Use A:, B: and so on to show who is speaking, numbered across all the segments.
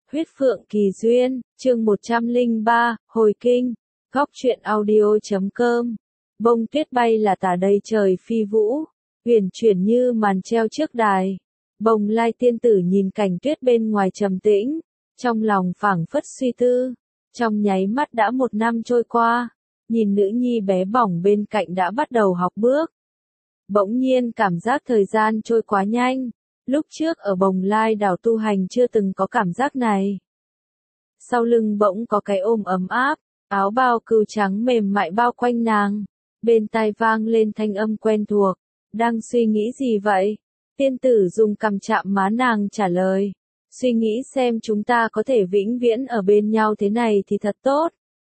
A: Huyết Phượng Kỳ Duyên, chương 103, Hồi Kinh, Góc truyện audio.com. Bông tuyết bay là tả đầy trời phi vũ, huyền chuyển như màn treo trước đài. Bồng Lai tiên tử nhìn cảnh tuyết bên ngoài trầm tĩnh, trong lòng phảng phất suy tư. Trong nháy mắt đã 1 năm trôi qua, nhìn nữ nhi bé bỏng bên cạnh đã bắt đầu học bước. Bỗng nhiên cảm giác thời gian trôi quá nhanh. Lúc trước ở Bồng Lai đảo tu hành chưa từng có cảm giác này. Sau lưng bỗng có cái ôm ấm áp, áo bào cừu trắng mềm mại bao quanh nàng. Bên tai vang lên thanh âm quen thuộc. Đang suy nghĩ gì vậy? Tiên tử dùng cằm chạm má nàng trả lời. Suy nghĩ xem chúng ta có thể vĩnh viễn ở bên nhau thế này thì thật tốt.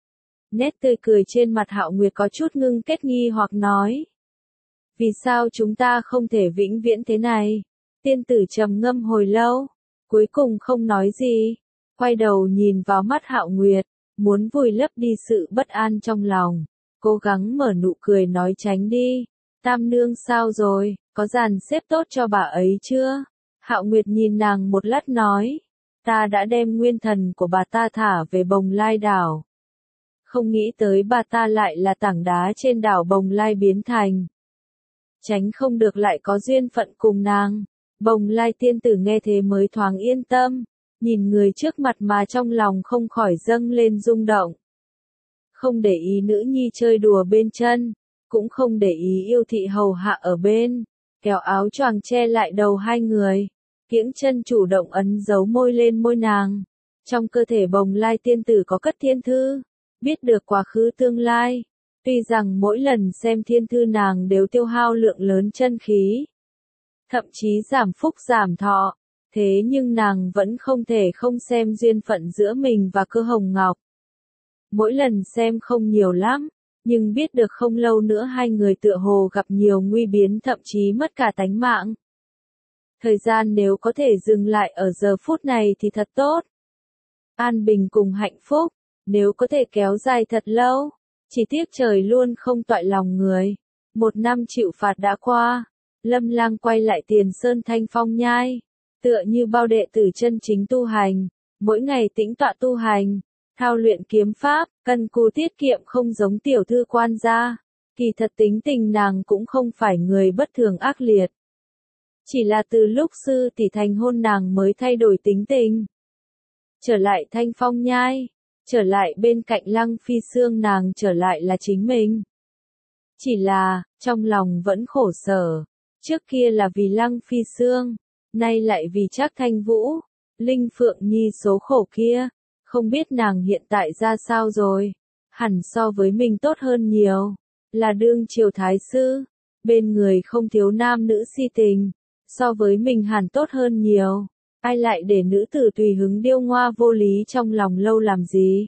A: Nét tươi cười trên mặt Hạo Nguyệt có chút ngưng kết nghi hoặc nói. Vì sao chúng ta không thể vĩnh viễn thế này? Tiên tử trầm ngâm hồi lâu, cuối cùng không nói gì, quay đầu nhìn vào mắt Hạo Nguyệt, muốn vùi lấp đi sự bất an trong lòng, cố gắng mở nụ cười nói tránh đi. Tam nương sao rồi, có dàn xếp tốt cho bà ấy chưa? Hạo Nguyệt nhìn nàng một lát nói, ta đã đem nguyên thần của bà ta thả về Bồng Lai đảo. Không nghĩ tới bà ta lại là tảng đá trên đảo Bồng Lai biến thành. Tránh không được lại có duyên phận cùng nàng. Bồng Lai tiên tử nghe thế mới thoáng yên tâm, nhìn người trước mặt mà trong lòng không khỏi dâng lên rung động. Không để ý nữ nhi chơi đùa bên chân, cũng không để ý yêu thị hầu hạ ở bên, kéo áo choàng che lại đầu hai người, kiễng chân chủ động ấn dấu môi lên môi nàng. Trong cơ thể Bồng Lai tiên tử có cất thiên thư, biết được quá khứ tương lai, tuy rằng mỗi lần xem thiên thư nàng đều tiêu hao lượng lớn chân khí. Thậm chí giảm phúc giảm thọ, thế nhưng nàng vẫn không thể không xem duyên phận giữa mình và Cơ Hồng Ngọc. Mỗi lần xem không nhiều lắm, nhưng biết được không lâu nữa hai người tựa hồ gặp nhiều nguy biến thậm chí mất cả tánh mạng. Thời gian nếu có thể dừng lại ở giờ phút này thì thật tốt. An bình cùng hạnh phúc, nếu có thể kéo dài thật lâu, chỉ tiếc trời luôn không toại lòng người. 1 năm chịu phạt đã qua. Lâm Lang quay lại Tiền Sơn Thanh Phong Nhai, tựa như bao đệ tử chân chính tu hành, mỗi ngày tĩnh tọa tu hành, thao luyện kiếm pháp, cân cù tiết kiệm không giống tiểu thư quan gia. Kỳ thật tính tình nàng cũng không phải người bất thường ác liệt. Chỉ là từ lúc sư tỷ thành hôn nàng mới thay đổi tính tình. Trở lại Thanh Phong Nhai, trở lại bên cạnh Lăng Phi Sương nàng trở lại là chính mình. Chỉ là, trong lòng vẫn khổ sở. Trước kia là vì Lăng Phi Sương, nay lại vì Trác Thanh Vũ, Linh Phượng Nhi số khổ kia, không biết nàng hiện tại ra sao rồi, hẳn so với mình tốt hơn nhiều, là đương triều thái sư, bên người không thiếu nam nữ si tình, so với mình hẳn tốt hơn nhiều, ai lại để nữ tử tùy hứng điêu ngoa vô lý trong lòng lâu làm gì.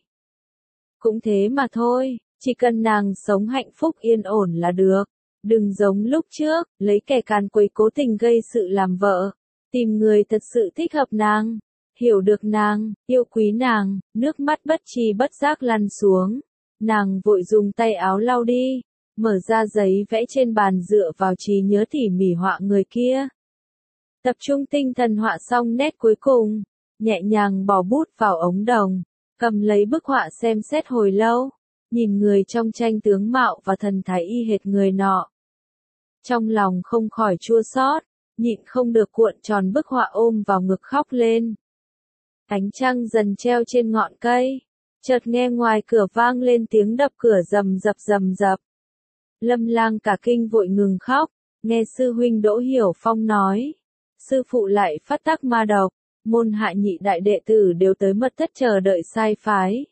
A: Cũng thế mà thôi, chỉ cần nàng sống hạnh phúc yên ổn là được. Đừng giống lúc trước, lấy kẻ càn quấy cố tình gây sự làm vợ. Tìm người thật sự thích hợp nàng, hiểu được nàng, yêu quý nàng, nước mắt bất tri bất giác lăn xuống. Nàng vội dùng tay áo lau đi, mở ra giấy vẽ trên bàn dựa vào trí nhớ tỉ mỉ họa người kia. Tập trung tinh thần họa xong nét cuối cùng, nhẹ nhàng bỏ bút vào ống đồng, cầm lấy bức họa xem xét hồi lâu, nhìn người trong tranh tướng mạo và thần thái y hệt người nọ. Trong lòng không khỏi chua xót, nhịn không được cuộn tròn bức họa ôm vào ngực khóc lên. Ánh trăng dần treo trên ngọn cây, chợt nghe ngoài cửa vang lên tiếng đập cửa rầm rập rầm rập. Lâm Lang cả kinh vội ngừng khóc, nghe sư huynh Đỗ Hiểu Phong nói, sư phụ lại phát tác ma độc, môn hạ nhị đại đệ tử đều tới mật thất chờ đợi sai phái.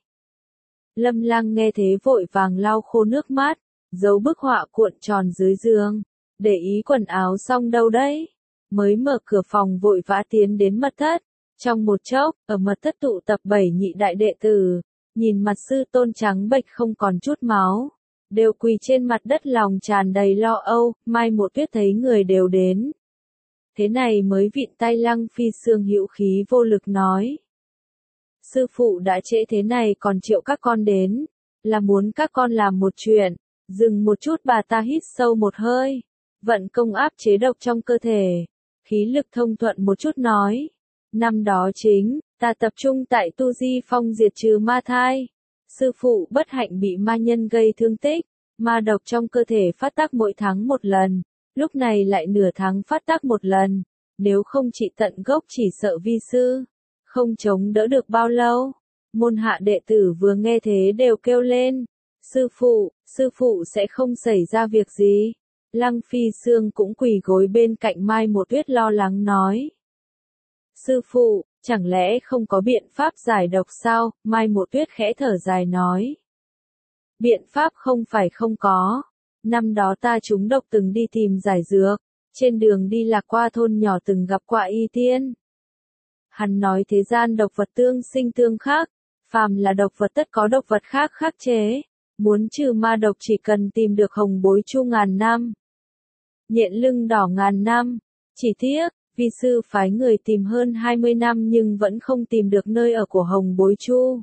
A: Lâm Lang nghe thế vội vàng lau khô nước mắt, giấu bức họa cuộn tròn dưới giường. Để ý quần áo xong đâu đấy, mới mở cửa phòng vội vã tiến đến mật thất. Trong một chốc, ở mật thất tụ tập 7 nhị đại đệ tử, nhìn mặt sư tôn trắng bệch không còn chút máu, đều quỳ trên mặt đất lòng tràn đầy lo âu. Mai Mộ Tuyết thấy người đều đến, thế này mới vịn tay Lăng Phi Sương hữu khí vô lực nói: sư phụ đã trễ thế này còn triệu các con đến, là muốn các con làm một chuyện. Dừng một chút, bà ta hít sâu một hơi, vận công áp chế độc trong cơ thể, khí lực thông thuận một chút nói: Năm đó chính, ta tập trung tại tu di phong diệt trừ ma thai. Sư phụ bất hạnh bị ma nhân gây thương tích, ma độc trong cơ thể phát tác mỗi tháng một lần, lúc này lại nửa tháng phát tác một lần. Nếu không trị tận gốc chỉ sợ vi sư không chống đỡ được bao lâu. Môn hạ đệ tử vừa nghe thế đều kêu lên. Sư phụ sẽ không xảy ra việc gì. Lăng Phi Sương cũng quỳ gối bên cạnh Mai Một Tuyết lo lắng nói. Sư phụ, chẳng lẽ không có biện pháp giải độc sao? Mai Một Tuyết khẽ thở dài nói. Biện pháp không phải không có. Năm đó ta trúng độc từng đi tìm giải dược. Trên đường đi lạc qua thôn nhỏ từng gặp qua y tiên. Hắn nói thế gian độc vật tương sinh tương khắc. Phàm là độc vật tất có độc vật khác khắc chế. Muốn trừ ma độc chỉ cần tìm được hồng bối chu ngàn năm. Nhện lưng đỏ ngàn năm. Chỉ tiếc, vi sư phái người tìm hơn 20 năm nhưng vẫn không tìm được nơi ở của hồng bối chu.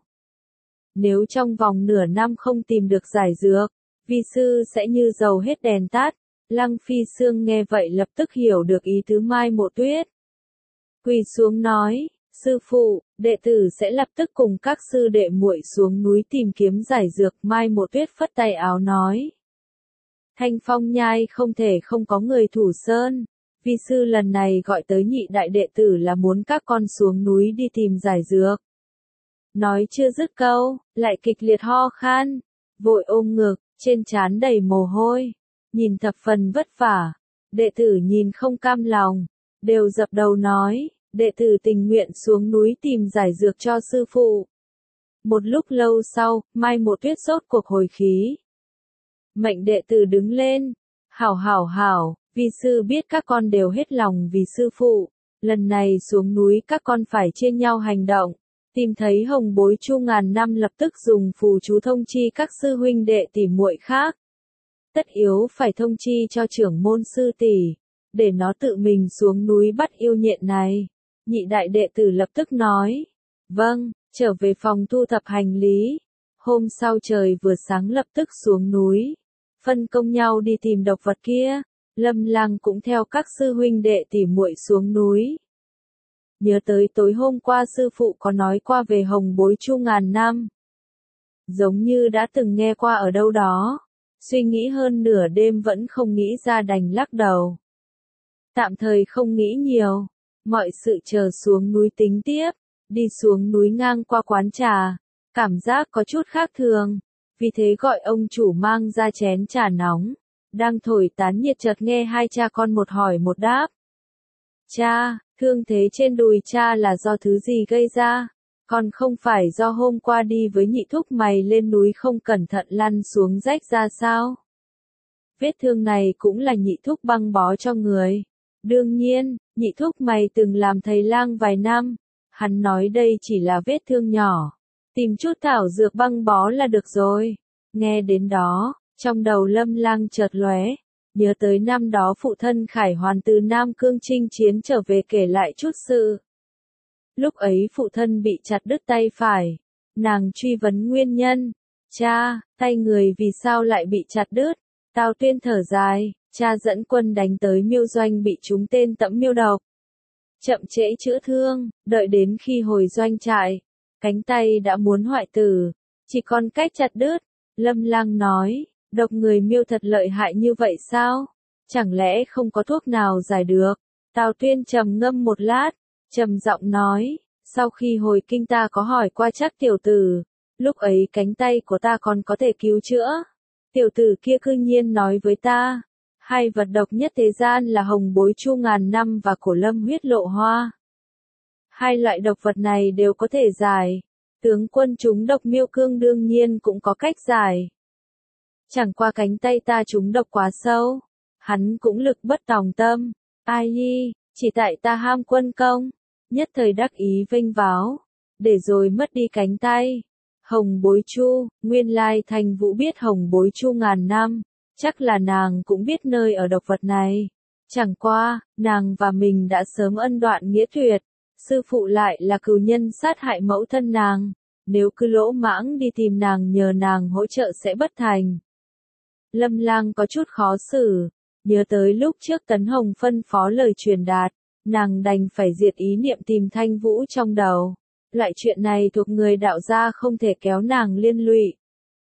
A: Nếu trong vòng nửa năm không tìm được giải dược, vi sư sẽ như dầu hết đèn tắt. Lăng Phi Sương nghe vậy lập tức hiểu được ý tứ Mai Mộ Tuyết. Quỳ xuống nói, sư phụ, đệ tử sẽ lập tức cùng các sư đệ muội xuống núi tìm kiếm giải dược. Mai Mộ Tuyết phất tay áo nói. Thanh Phong Nhai không thể không có người thủ sơn. Vi sư lần này gọi tới nhị đại đệ tử là muốn các con xuống núi đi tìm giải dược. Nói chưa dứt câu, lại kịch liệt ho khan, vội ôm ngực, trên trán đầy mồ hôi, nhìn thập phần vất vả. Đệ tử nhìn không cam lòng, đều dập đầu nói, đệ tử tình nguyện xuống núi tìm giải dược cho sư phụ. Một lúc lâu sau, Mai Một Tuyết rốt cuộc hồi khí. Mệnh đệ tử đứng lên, hảo, vi sư biết các con đều hết lòng vì sư phụ, lần này xuống núi các con phải chia nhau hành động, tìm thấy hồng bối chu ngàn năm lập tức dùng phù chú thông chi các sư huynh đệ tỷ muội khác. Tất yếu phải thông chi cho trưởng môn sư tỷ, để nó tự mình xuống núi bắt yêu nhện này. Nhị đại đệ tử lập tức nói, vâng, trở về phòng thu thập hành lý. Hôm sau trời vừa sáng lập tức xuống núi, phân công nhau đi tìm độc vật kia. Lâm Lang cũng theo các sư huynh đệ tỷ muội xuống núi. Nhớ tới tối hôm qua sư phụ có nói qua về hồng bối chu ngàn năm. Giống như đã từng nghe qua ở đâu đó. Suy nghĩ hơn nửa đêm vẫn không nghĩ ra đành lắc đầu. Tạm thời không nghĩ nhiều. Mọi sự chờ xuống núi tính tiếp. Đi xuống núi ngang qua quán trà. Cảm giác có chút khác thường. Vì thế gọi ông chủ mang ra chén trà nóng. Đang thổi tán nhiệt chợt nghe hai cha con một hỏi một đáp. Cha, thương thế trên đùi cha là do thứ gì gây ra? Còn không phải do hôm qua đi với nhị thúc mày lên núi không cẩn thận lăn xuống rách ra sao? Vết thương này cũng là nhị thúc băng bó cho người. Đương nhiên, nhị thúc mày từng làm thầy lang vài năm. Hắn nói đây chỉ là vết thương nhỏ. Tìm chút thảo dược băng bó là được rồi. Nghe đến đó, trong đầu Lâm Lang chợt lóe, nhớ tới năm đó phụ thân Khải Hoàn từ Nam Cương chinh chiến trở về kể lại chút sự. Lúc ấy phụ thân bị chặt đứt tay phải, nàng truy vấn nguyên nhân. Cha, tay người vì sao lại bị chặt đứt? Tào Tuyên thở dài, cha dẫn quân đánh tới Miêu Doanh bị trúng tên Tẫm Miêu độc. Chậm trễ chữa thương, đợi đến khi hồi doanh trại, cánh tay đã muốn hoại tử, chỉ còn cách chặt đứt. Lâm Lang nói, độc người Miêu thật lợi hại như vậy sao? Chẳng lẽ không có thuốc nào giải được? Tào Tuyên trầm ngâm một lát, trầm giọng nói, sau khi hồi kinh ta có hỏi qua Trác tiểu tử, lúc ấy cánh tay của ta còn có thể cứu chữa. Tiểu tử kia cư nhiên nói với ta, hai vật độc nhất thế gian là hồng bối chu ngàn năm và cổ lâm huyết lộ hoa. Hai loại độc vật này đều có thể giải. Tướng quân trúng độc Miêu Cương đương nhiên cũng có cách giải. Chẳng qua cánh tay ta trúng độc quá sâu, hắn cũng lực bất tòng tâm. Ai nhi, chỉ tại ta ham quân công, nhất thời đắc ý vênh váo, để rồi mất đi cánh tay. Hồng bối chu, nguyên lai Thành Vũ biết hồng bối chu ngàn năm, chắc là nàng cũng biết nơi ở độc vật này. Chẳng qua, nàng và mình đã sớm ân đoạn nghĩa tuyệt, sư phụ lại là cừu nhân sát hại mẫu thân nàng, nếu cứ lỗ mãng đi tìm nàng nhờ nàng hỗ trợ sẽ bất thành. Lâm Lang có chút khó xử, nhớ tới lúc trước Tấn Hồng phân phó lời truyền đạt, nàng đành phải diệt ý niệm tìm Thanh Vũ trong đầu. Loại chuyện này thuộc người đạo gia không thể kéo nàng liên lụy.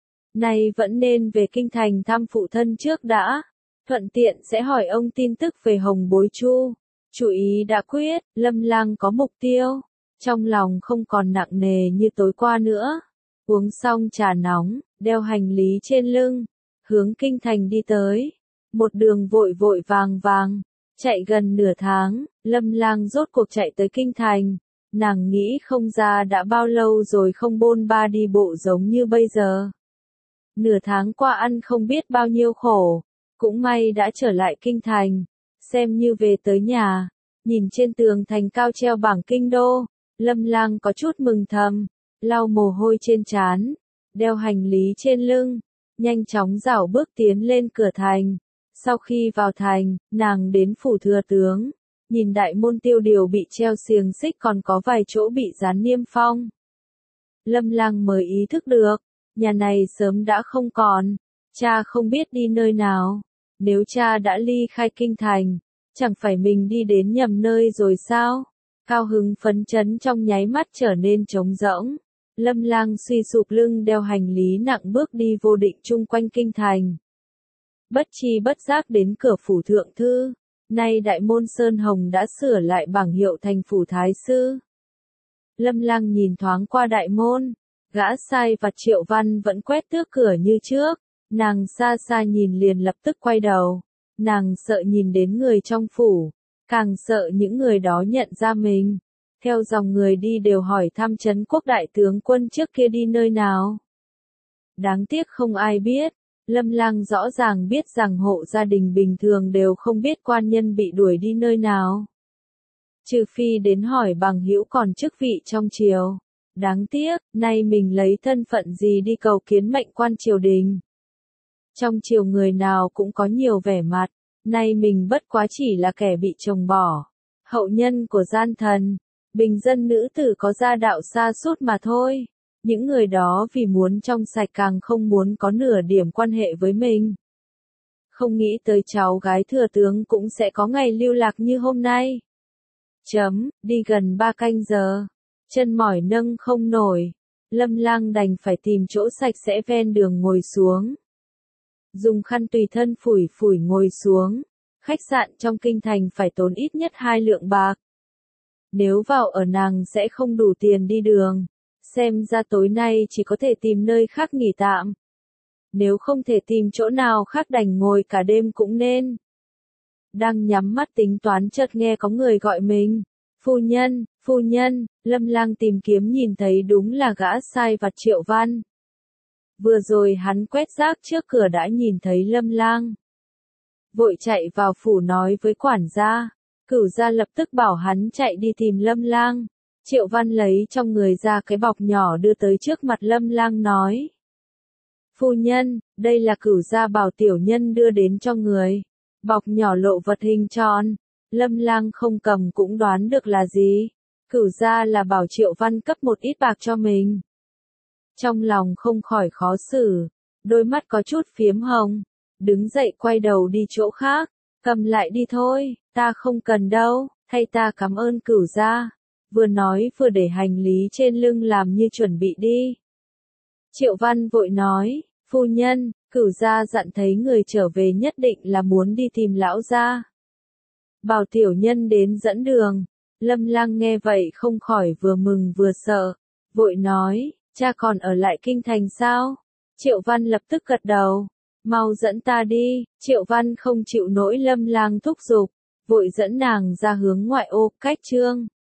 A: Nay vẫn nên về kinh thành thăm phụ thân trước đã, thuận tiện sẽ hỏi ông tin tức về Hồng Bối Chu. Chủ ý đã quyết, Lâm Lang có mục tiêu, trong lòng không còn nặng nề như tối qua nữa. Uống xong trà nóng, đeo hành lý trên lưng, hướng kinh thành đi tới. Một đường vội vội vàng vàng, chạy gần nửa tháng, Lâm Lang rốt cuộc chạy tới kinh thành. Nàng nghĩ không ra đã bao lâu rồi không bôn ba đi bộ giống như bây giờ. Nửa tháng qua ăn không biết bao nhiêu khổ, cũng may đã trở lại kinh thành, xem như về tới nhà. Nhìn trên tường thành cao treo bảng kinh đô, Lâm Lang có chút mừng thầm, lau mồ hôi trên trán, đeo hành lý trên lưng, nhanh chóng rảo bước tiến lên cửa thành. Sau khi vào thành, nàng đến phủ thừa tướng, nhìn đại môn tiêu điều bị treo xiềng xích còn có vài chỗ bị dán niêm phong. Lâm Lang mới ý thức được, nhà này sớm đã không còn, cha không biết đi nơi nào. Nếu cha đã ly khai kinh thành, chẳng phải mình đi đến nhầm nơi rồi sao? Cao hứng phấn chấn trong nháy mắt trở nên trống rỗng. Lâm Lang suy sụp lưng đeo hành lý nặng bước đi vô định chung quanh kinh thành. Bất chi bất giác đến cửa phủ thượng thư, nay đại môn Sơn Hồng đã sửa lại bảng hiệu thành phủ thái sư. Lâm Lang nhìn thoáng qua đại môn, gã sai vặt Triệu Văn vẫn quét tước cửa như trước, nàng xa xa nhìn liền lập tức quay đầu, nàng sợ nhìn đến người trong phủ, càng sợ những người đó nhận ra mình. Theo dòng người đi đều hỏi thăm Trấn Quốc đại tướng quân trước kia đi nơi nào. Đáng tiếc không ai biết. Lâm Lang rõ ràng biết rằng hộ gia đình bình thường đều không biết quan nhân bị đuổi đi nơi nào. Trừ phi đến hỏi bằng hữu còn chức vị trong triều. Đáng tiếc, nay mình lấy thân phận gì đi cầu kiến mệnh quan triều đình. Trong triều người nào cũng có nhiều vẻ mặt, nay mình bất quá chỉ là kẻ bị chồng bỏ. Hậu nhân của gian thần, bình dân nữ tử có gia đạo sa sút mà thôi. Những người đó vì muốn trong sạch càng không muốn có nửa điểm quan hệ với mình. Không nghĩ tới cháu gái thừa tướng cũng sẽ có ngày lưu lạc như hôm nay. Đi gần 3 canh giờ, chân mỏi nâng không nổi, Lâm Lang đành phải tìm chỗ sạch sẽ ven đường ngồi xuống. Dùng khăn tùy thân phủi phủi ngồi xuống, khách sạn trong kinh thành phải tốn ít nhất 2 lượng bạc. Nếu vào ở nàng sẽ không đủ tiền đi đường. Xem ra tối nay chỉ có thể tìm nơi khác nghỉ tạm. Nếu không thể tìm chỗ nào khác đành ngồi cả đêm cũng nên. Đang nhắm mắt tính toán chợt nghe có người gọi mình. Phu nhân, Lâm Lang tìm kiếm nhìn thấy đúng là gã sai vặt Triệu Văn. Vừa rồi hắn quét rác trước cửa đã nhìn thấy Lâm Lang. Vội chạy vào phủ nói với quản gia. Cửu gia lập tức bảo hắn chạy đi tìm Lâm Lang. Triệu Văn lấy trong người ra cái bọc nhỏ đưa tới trước mặt Lâm Lang nói. Phu nhân, đây là cửu gia bảo tiểu nhân đưa đến cho người. Bọc nhỏ lộ vật hình tròn. Lâm Lang không cầm cũng đoán được là gì. Cửu gia là bảo Triệu Văn cấp một ít bạc cho mình. Trong lòng không khỏi khó xử. Đôi mắt có chút phiếm hồng. Đứng dậy quay đầu đi chỗ khác. Cầm lại đi thôi, ta không cần đâu, thay ta cảm ơn cửu gia. Vừa nói vừa để hành lý trên lưng làm như chuẩn bị đi. Triệu Văn vội nói, phu nhân, cửu gia dặn thấy người trở về nhất định là muốn đi tìm lão gia. Bảo tiểu nhân đến dẫn đường. Lâm Lang nghe vậy không khỏi vừa mừng vừa sợ. Vội nói, cha còn ở lại kinh thành sao? Triệu Văn lập tức gật đầu. Mau dẫn ta đi. Triệu Văn không chịu nổi Lâm Lang thúc giục. Vội dẫn nàng ra hướng ngoại ô, cách trương.